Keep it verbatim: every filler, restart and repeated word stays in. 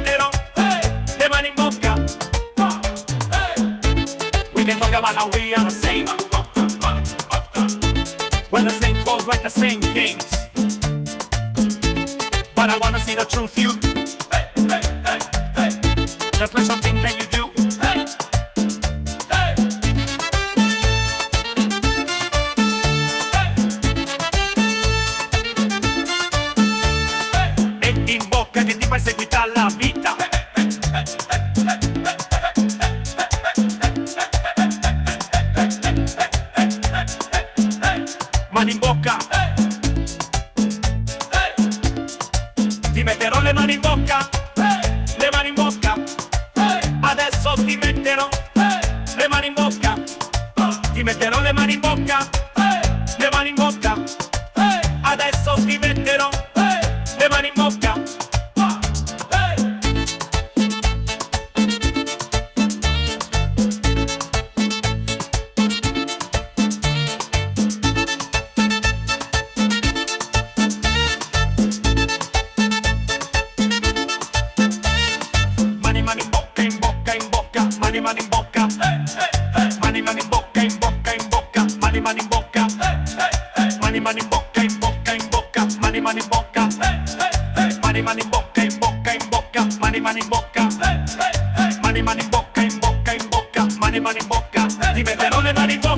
metterò le mani in bocca. We can talk about how we are the same. When the same goes like the same games. But I wanna see the truth, you. The special thing that you do. E in bocca che ti fai seguita la vita. Mani in bocca. Ti metterò le mani in bocca. Le mani in bocca. Adesso ti metterò le mani in bocca. Ti metterò le mani in bocca. Le mani in bocca. Adesso ti metterò le mani in bocca. Mani mani in bocca, in bocca, in bocca, mani mani in bocca. Mani mani in bocca, in bocca, in bocca, mani mani in bocca. Mani mani in bocca, in bocca, in bocca, mani mani in bocca. Mani mani in bocca, in bocca, in bocca, mani mani in bocca. Mani mani in bocca, in bocca, in bocca, mani mani in bocca. Ti metterò le mani in bocca.